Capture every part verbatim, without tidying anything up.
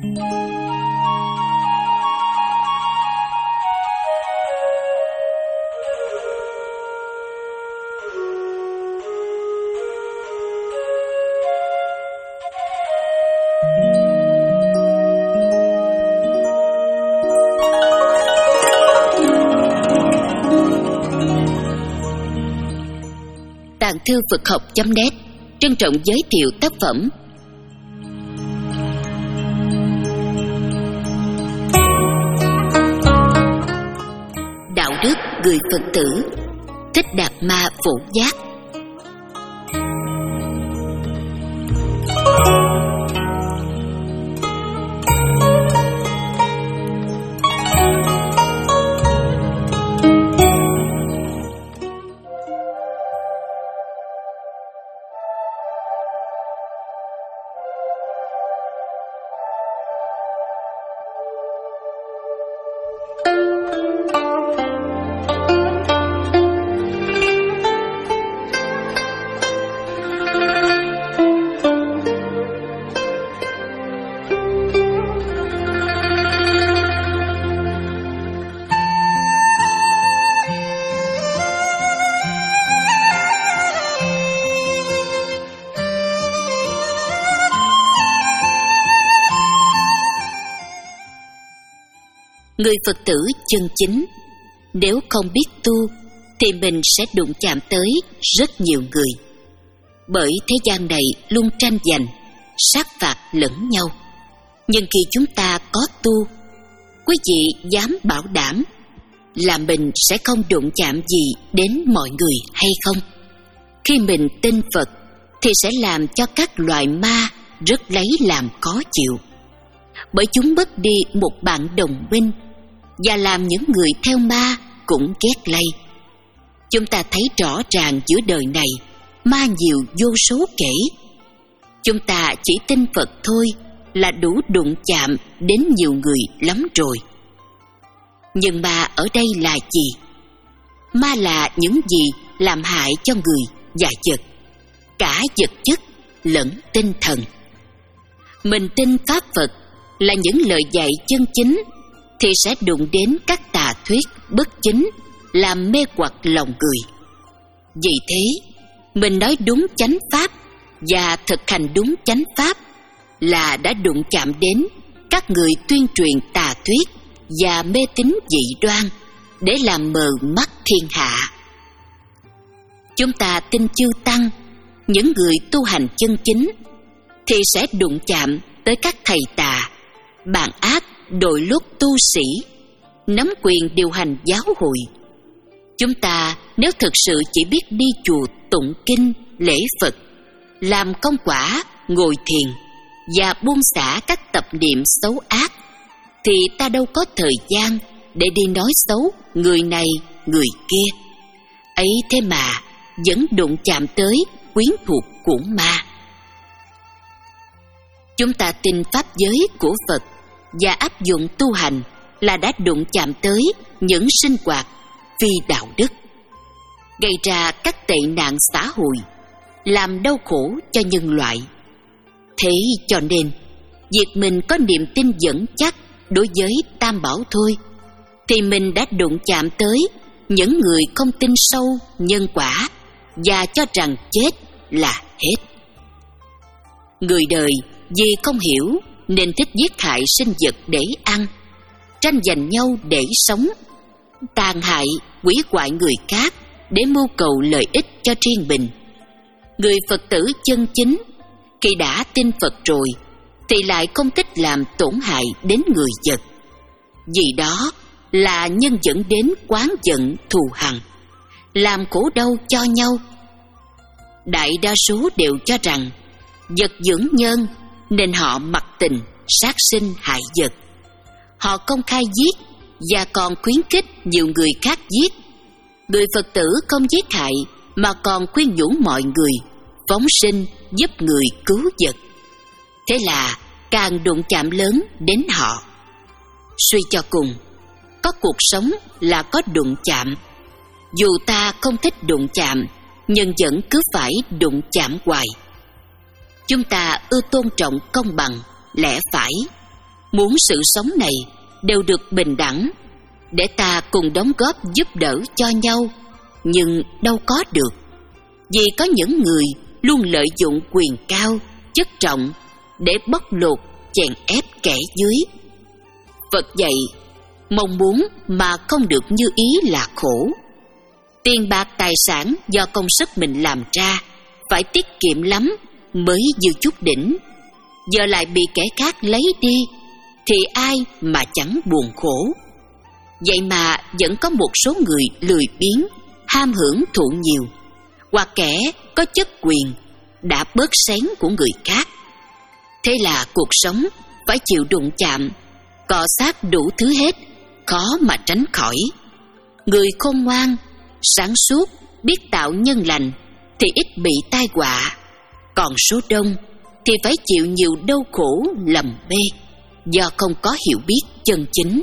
Tàng thư Phật học chấm net trân trọng giới thiệu tác phẩm Đạo đức người Phật tử, Thích Đạt Ma Phổ Giác. Người Phật tử chân chính, nếu không biết tu thì mình sẽ đụng chạm tới rất nhiều người. Bởi thế gian này luôn tranh giành, sát phạt lẫn nhau. Nhưng khi chúng ta có tu, quý vị dám bảo đảm là mình sẽ không đụng chạm gì đến mọi người hay không? Khi mình tin Phật thì sẽ làm cho các loài ma rất lấy làm khó chịu, bởi chúng mất đi một bạn đồng minh và làm những người theo ma cũng ghét lây. Chúng ta thấy rõ ràng giữa đời này ma nhiều vô số kể. Chúng ta chỉ tin Phật thôi là đủ đụng chạm đến nhiều người lắm rồi. Nhưng ma ở đây là gì? Ma là những gì làm hại cho người và vật, cả vật chất lẫn tinh thần. Mình tin Pháp Phật là những lời dạy chân chính thì sẽ đụng đến các tà thuyết bất chính làm mê hoặc lòng người. Vì thế, mình nói đúng chánh pháp và thực hành đúng chánh pháp là đã đụng chạm đến các người tuyên truyền tà thuyết và mê tín dị đoan để làm mờ mắt thiên hạ. Chúng ta tin chư tăng, những người tu hành chân chính, thì sẽ đụng chạm tới các thầy tà, bạn ác, đội lốt tu sĩ, nắm quyền điều hành giáo hội. Chúng ta nếu thực sự chỉ biết đi chùa tụng kinh, lễ Phật, làm công quả, ngồi thiền và buông xả các tập niệm xấu ác, thì ta đâu có thời gian để đi nói xấu người này, người kia. Ấy thế mà vẫn đụng chạm tới quyến thuộc của ma. Chúng ta tin pháp giới của Phật và áp dụng tu hành là đã đụng chạm tới những sinh hoạt phi đạo đức, gây ra các tệ nạn xã hội, làm đau khổ cho nhân loại. Thế cho nên, việc mình có niềm tin vững chắc đối với Tam Bảo thôi, thì mình đã đụng chạm tới những người không tin sâu nhân quả và cho rằng chết là hết. Người đời vì không hiểu nên thích giết hại sinh vật để ăn, tranh giành nhau để sống, tàn hại, hủy hoại người khác để mưu cầu lợi ích cho riêng mình. Người Phật tử chân chính khi đã tin Phật rồi thì lại không thích làm tổn hại đến người vật. Vì đó là nhân dẫn đến oán giận thù hằn, làm khổ đau cho nhau. Đại đa số đều cho rằng vật dưỡng nhân nên họ mặc tình sát sinh hại vật. Họ công khai giết và còn khuyến khích nhiều người khác giết. Người Phật tử không giết hại mà còn khuyên nhủ mọi người phóng sinh giúp người cứu vật. Thế là càng đụng chạm lớn đến họ. Suy cho cùng, có cuộc sống là có đụng chạm. Dù ta không thích đụng chạm, nhưng vẫn cứ phải đụng chạm hoài. Chúng ta ưa tôn trọng công bằng, lẽ phải, muốn sự sống này đều được bình đẳng, để ta cùng đóng góp giúp đỡ cho nhau, nhưng đâu có được. Vì có những người luôn lợi dụng quyền cao, chức trọng để bóc lột, chèn ép kẻ dưới. Phật dạy, mong muốn mà không được như ý là khổ. Tiền bạc tài sản do công sức mình làm ra, phải tiết kiệm lắm mới dư chút đỉnh. Giờ lại bị kẻ khác lấy đi, thì ai mà chẳng buồn khổ. Vậy mà vẫn có một số người lười biếng, ham hưởng thụ nhiều, hoặc kẻ có chức quyền đã bớt xén của người khác. Thế là cuộc sống phải chịu đụng chạm, cọ xát đủ thứ hết, khó mà tránh khỏi. Người khôn ngoan, sáng suốt, biết tạo nhân lành thì ít bị tai họa, còn số đông thì phải chịu nhiều đau khổ lầm mê do không có hiểu biết chân chính.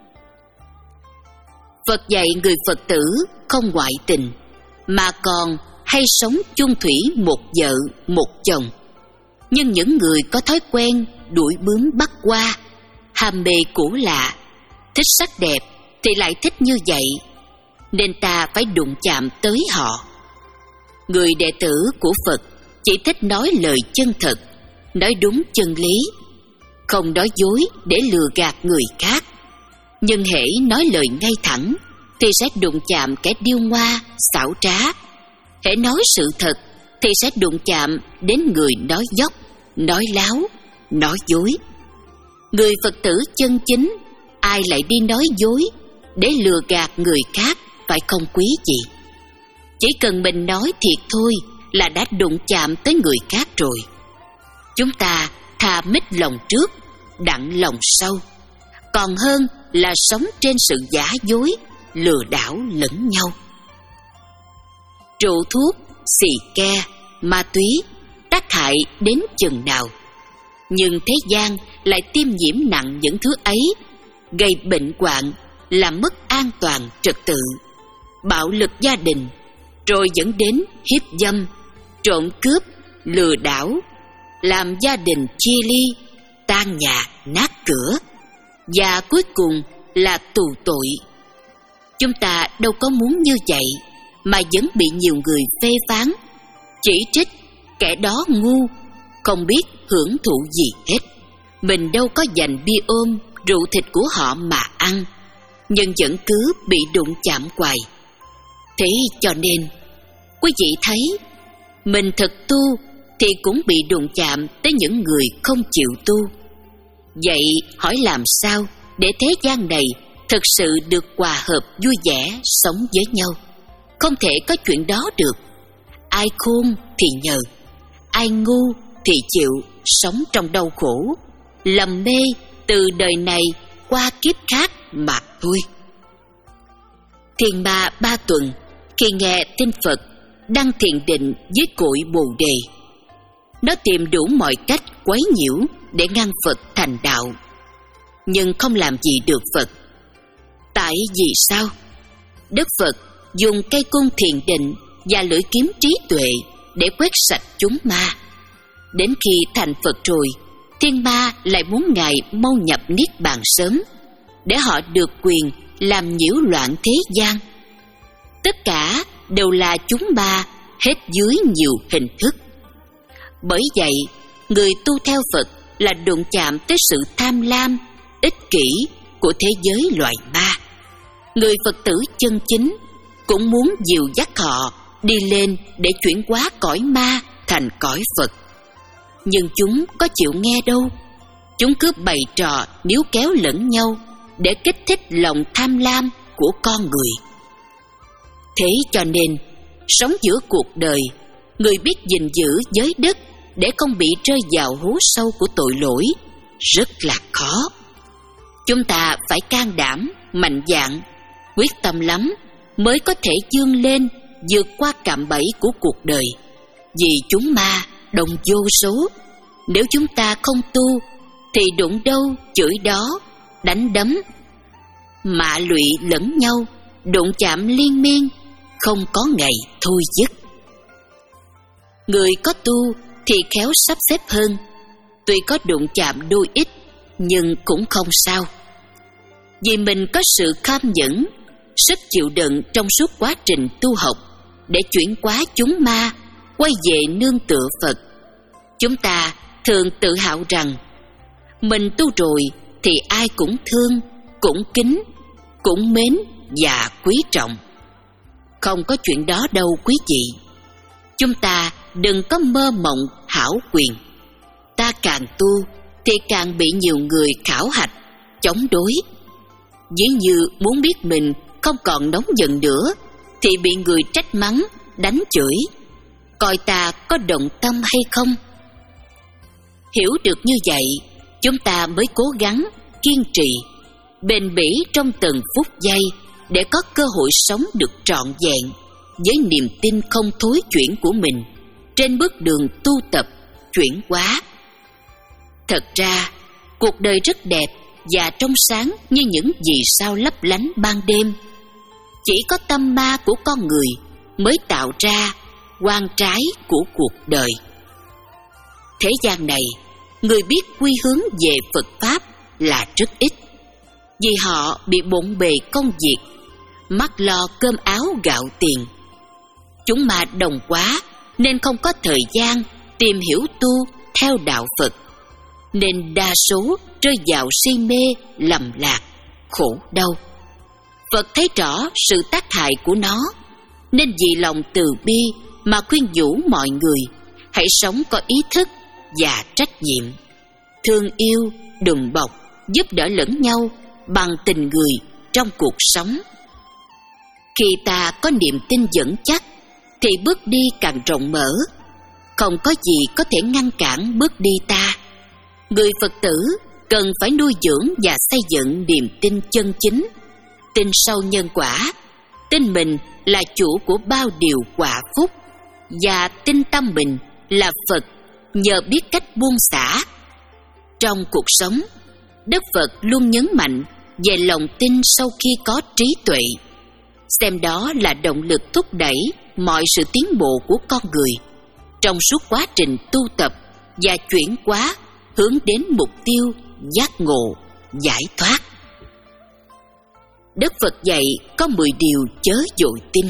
Phật dạy người Phật tử không ngoại tình, mà còn hay sống chung thủy một vợ một chồng. Nhưng những người có thói quen đuổi bướm bắt hoa, ham mê cũ lạ, thích sắc đẹp thì lại thích như vậy, nên ta phải đụng chạm tới họ. Người đệ tử của Phật chỉ thích nói lời chân thật, nói đúng chân lý, không nói dối để lừa gạt người khác. Nhưng hễ nói lời ngay thẳng thì sẽ đụng chạm kẻ điêu ngoa, xảo trá. Hễ nói sự thật thì sẽ đụng chạm đến người nói dóc, nói láo, nói dối. Người Phật tử chân chính, ai lại đi nói dối để lừa gạt người khác, phải không quý vị? Chỉ cần mình nói thiệt thôi là đã đụng chạm tới người khác rồi. Chúng ta thà mít lòng trước, đặng lòng sau, còn hơn là sống trên sự giả dối, lừa đảo lẫn nhau. Rượu thuốc, xì ke, ma túy tác hại đến chừng nào, nhưng thế gian lại tiêm nhiễm nặng những thứ ấy, gây bệnh hoạn, làm mất an toàn trật tự, bạo lực gia đình, rồi dẫn đến hiếp dâm, trộm cướp, lừa đảo, làm gia đình chia ly, tan nhà nát cửa, và cuối cùng là tù tội. Chúng ta đâu có muốn như vậy, mà vẫn bị nhiều người phê phán, chỉ trích kẻ đó ngu, không biết hưởng thụ gì hết. Mình đâu có dành bia ôm, rượu thịt của họ mà ăn, nhưng vẫn cứ bị đụng chạm hoài. Thế cho nên, quý vị thấy, mình thực tu thì cũng bị đụng chạm tới những người không chịu tu. Vậy hỏi làm sao để thế gian này thực sự được hòa hợp vui vẻ sống với nhau? Không thể có chuyện đó được. Ai khôn thì nhờ, ai ngu thì chịu sống trong đau khổ, lầm mê từ đời này qua kiếp khác mà thôi. Thiền Ma Ba Tuần khi nghe tin Phật đang thiền định dưới cội Bồ Đề, nó tìm đủ mọi cách quấy nhiễu để ngăn Phật thành đạo, nhưng không làm gì được Phật. Tại vì sao? Đức Phật dùng cây cung thiền định và lưỡi kiếm trí tuệ để quét sạch chúng ma. Đến khi thành Phật rồi, thiên ma lại muốn Ngài mau nhập niết bàn sớm, để họ được quyền làm nhiễu loạn thế gian. Tất cả đều là chúng ma hết dưới nhiều hình thức. Bởi vậy, người tu theo Phật là đụng chạm tới sự tham lam, ích kỷ của thế giới loài ma. Người Phật tử chân chính cũng muốn dìu dắt họ đi lên để chuyển hóa cõi ma thành cõi Phật. Nhưng chúng có chịu nghe đâu. Chúng cứ bày trò níu kéo lẫn nhau để kích thích lòng tham lam của con người. Thế cho nên, sống giữa cuộc đời, người biết gìn giữ giới đức để không bị rơi vào hố sâu của tội lỗi rất là khó. Chúng ta phải can đảm, mạnh dạn, quyết tâm lắm mới có thể vươn lên, vượt qua cạm bẫy của cuộc đời. Vì chúng ma đông vô số, nếu chúng ta không tu thì đụng đâu chửi đó, đánh đấm, mạ lụy lẫn nhau, đụng chạm liên miên, không có ngày thôi dứt. Người có tu thì khéo sắp xếp hơn, tuy có đụng chạm đôi ít, nhưng cũng không sao. Vì mình có sự kham nhẫn, sức chịu đựng trong suốt quá trình tu học để chuyển hóa chúng ma quay về nương tựa Phật, chúng ta thường tự hào rằng mình tu rồi thì ai cũng thương, cũng kính, cũng mến và quý trọng. Không có chuyện đó đâu quý vị. Chúng ta đừng có mơ mộng hão quyền. Ta càng tu thì càng bị nhiều người khảo hạch, chống đối. Ví như muốn biết mình không còn nóng giận nữa thì bị người trách mắng, đánh chửi, coi ta có động tâm hay không. Hiểu được như vậy, chúng ta mới cố gắng, kiên trì, bền bỉ trong từng phút giây để có cơ hội sống được trọn vẹn với niềm tin không thối chuyển của mình trên bước đường tu tập, chuyển hóa. Thật ra, cuộc đời rất đẹp và trong sáng như những vì sao lấp lánh ban đêm. Chỉ có tâm ma của con người mới tạo ra oan trái của cuộc đời. Thế gian này, người biết quy hướng về Phật Pháp là rất ít, vì họ bị bộn bề công việc, mắt lo cơm áo gạo tiền. Chúng ma đồng quá nên không có thời gian tìm hiểu tu theo đạo Phật, nên đa số rơi vào si mê, lầm lạc, khổ đau. Phật thấy rõ sự tác hại của nó, nên vì lòng từ bi mà khuyên nhủ mọi người hãy sống có ý thức và trách nhiệm, thương yêu, đùm bọc, giúp đỡ lẫn nhau bằng tình người trong cuộc sống. Khi ta có niềm tin vững chắc thì bước đi càng rộng mở, không có gì có thể ngăn cản bước đi ta. Người Phật tử cần phải nuôi dưỡng và xây dựng niềm tin chân chính, tin sâu nhân quả, tin mình là chủ của bao điều quả phúc, và tin tâm mình là Phật nhờ biết cách buông xả. Trong cuộc sống, Đức Phật luôn nhấn mạnh về lòng tin sau khi có trí tuệ, xem đó là động lực thúc đẩy mọi sự tiến bộ của con người trong suốt quá trình tu tập và chuyển hóa hướng đến mục tiêu giác ngộ, giải thoát. Đức Phật dạy có mười điều chớ vội tin.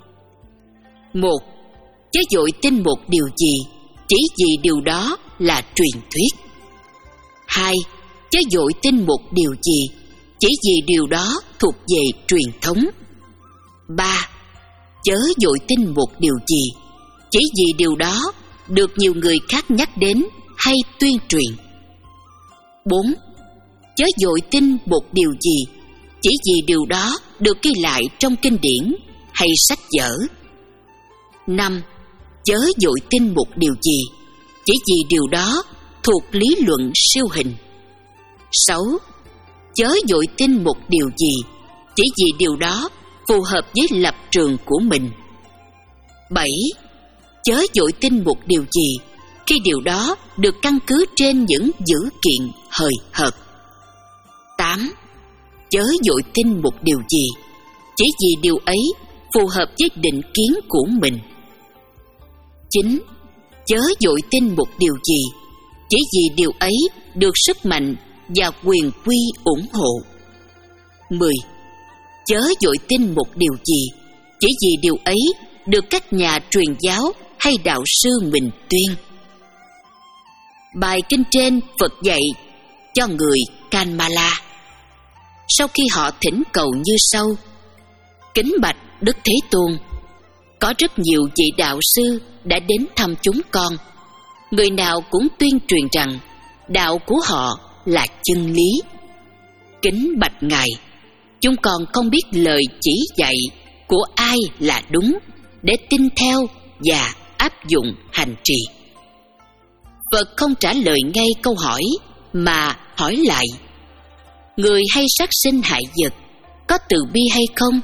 Một, chớ vội tin một điều gì chỉ vì điều đó là truyền thuyết. Hai, chớ vội tin một điều gì chỉ vì điều đó thuộc về truyền thống. Ba, chớ vội tin một điều gì chỉ vì điều đó được nhiều người khác nhắc đến hay tuyên truyền. Bốn, chớ vội tin một điều gì chỉ vì điều đó được ghi lại trong kinh điển hay sách vở. Năm, chớ vội tin một điều gì chỉ vì điều đó thuộc lý luận siêu hình. Sáu, chớ vội tin một điều gì chỉ vì điều đó phù hợp với lập trường của mình. Bảy, chớ vội tin một điều gì khi điều đó được căn cứ trên những dữ kiện hời hợt. Tám, chớ vội tin một điều gì chỉ vì điều ấy phù hợp với định kiến của mình. Chín, chớ vội tin một điều gì chỉ vì điều ấy được sức mạnh và quyền quy ủng hộ. Mười, chớ vội tin một điều gì chỉ vì điều ấy được các nhà truyền giáo hay đạo sư mình tuyên. Bài kinh trên Phật dạy cho người Kanmala. Sau khi họ thỉnh cầu như sau: kính bạch Đức Thế Tôn, có rất nhiều vị đạo sư đã đến thăm chúng con. Người nào cũng tuyên truyền rằng đạo của họ là chân lý. Kính bạch Ngài, chúng con không biết lời chỉ dạy của ai là đúng để tin theo và áp dụng hành trì. Phật không trả lời ngay câu hỏi mà hỏi lại: người hay sát sinh hại vật có từ bi hay không?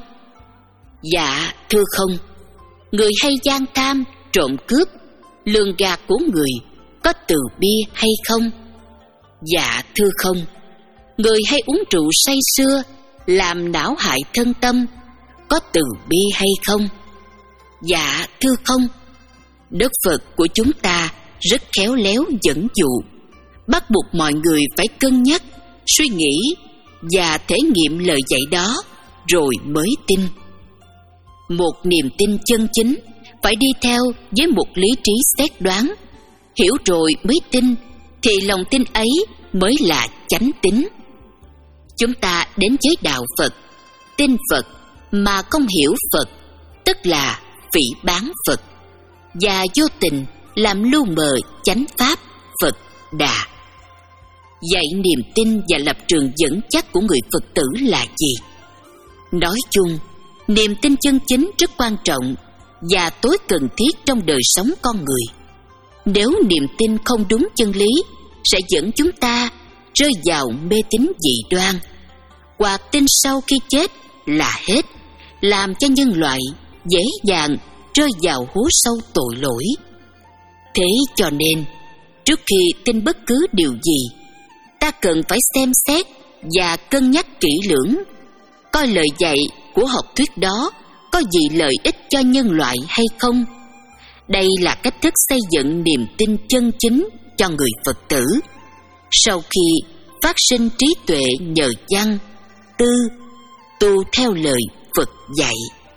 Dạ thưa không. Người hay gian tham, trộm cướp, lường gạt của người có từ bi hay không? Dạ thưa không. Người hay uống rượu say sưa, làm não hại thân tâm có từ bi hay không? Dạ thưa không. Đức Phật của chúng ta rất khéo léo dẫn dụ, bắt buộc mọi người phải cân nhắc suy nghĩ và thể nghiệm lời dạy đó rồi mới tin. Một niềm tin chân chính phải đi theo với một lý trí xét đoán. Hiểu rồi mới tin, thì lòng tin ấy mới là chánh tín. Chúng ta đến với đạo Phật, tin Phật mà không hiểu Phật, tức là phỉ báng Phật, và vô tình làm lu mờ chánh pháp Phật Đà. Vậy niềm tin và lập trường vững chắc của người Phật tử là gì? Nói chung, niềm tin chân chính rất quan trọng và tối cần thiết trong đời sống con người. Nếu niềm tin không đúng chân lý, sẽ dẫn chúng ta rơi vào mê tín dị đoan, hoặc tin sau khi chết là hết, làm cho nhân loại dễ dàng rơi vào hố sâu tội lỗi. Thế cho nên, trước khi tin bất cứ điều gì, ta cần phải xem xét và cân nhắc kỹ lưỡng, coi lời dạy của học thuyết đó có gì lợi ích cho nhân loại hay không. Đây là cách thức xây dựng niềm tin chân chính cho người Phật tử, sau khi phát sinh trí tuệ nhờ văn, tư, tu theo lời Phật dạy.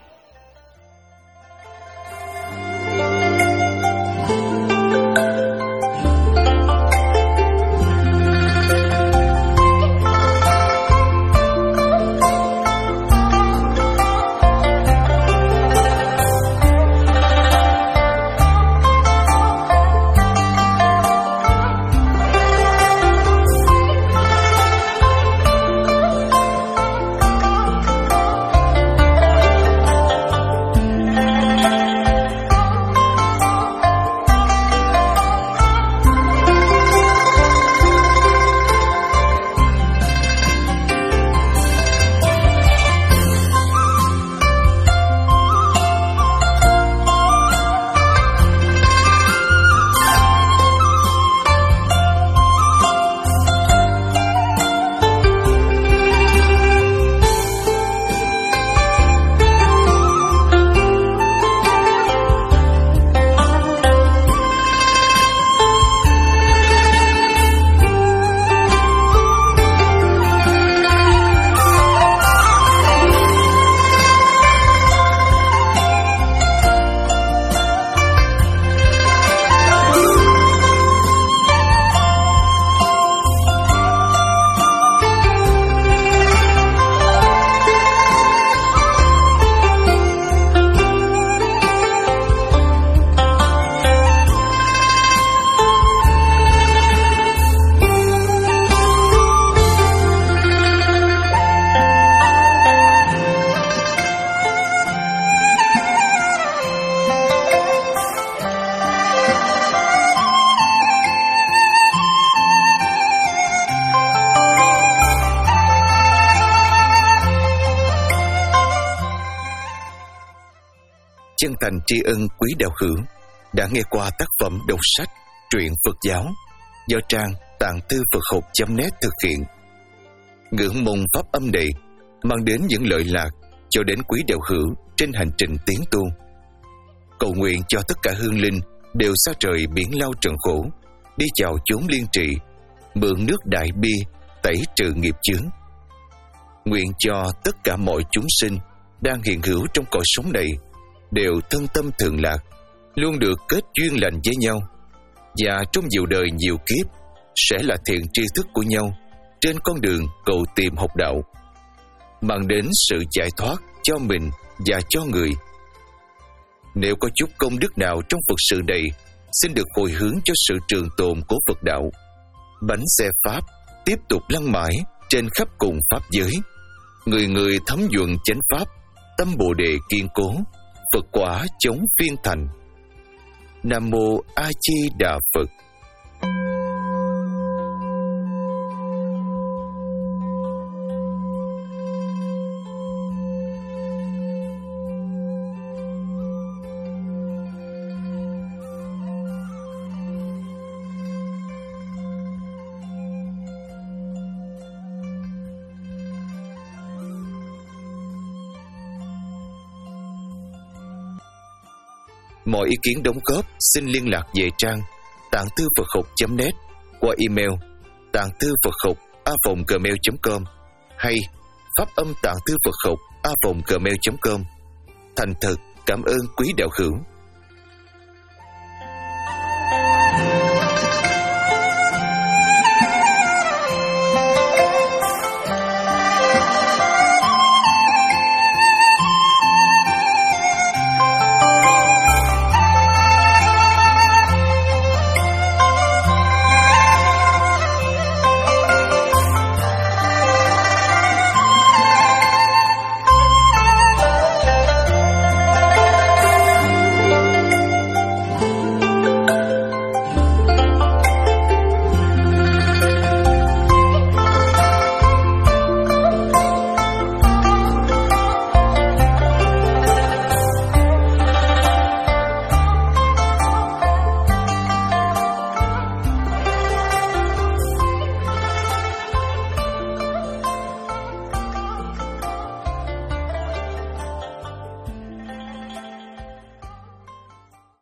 Chân thành tri ân quý đạo hữu đã nghe qua tác phẩm đọc sách truyện Phật giáo do trang tạng thư Phật học chấm net thực hiện. Ngưỡng mong pháp âm này mang đến những lợi lạc cho đến quý đạo hữu trên hành trình tiến tu. Cầu nguyện cho tất cả hương linh đều xa trời biển lao trần khổ, đi chào chốn liên trị, mượn nước đại bi tẩy trừ nghiệp chướng. Nguyện cho tất cả mọi chúng sinh đang hiện hữu trong cõi sống này đều thân tâm thường lạc, luôn được kết duyên lành với nhau, và trong nhiều đời nhiều kiếp sẽ là thiện tri thức của nhau trên con đường cầu tìm học đạo, mang đến sự giải thoát cho mình và cho người. Nếu có chút công đức nào trong Phật sự này, xin được hồi hướng cho sự trường tồn của Phật đạo. Bánh xe Pháp tiếp tục lăn mãi trên khắp cùng Pháp giới, người người thấm nhuận chánh Pháp, tâm Bồ Đề kiên cố, Phật quả chống phiên thành. Nam Mô A Di Đà Phật. Mọi ý kiến đóng góp xin liên lạc về trang tạng thư Phật học chấm net qua email tạng thư Phật học a a vòng gmail chấm com hay pháp âm tạng thư Phật học a vòng gmail chấm com. Thành thật cảm ơn quý đạo hữu.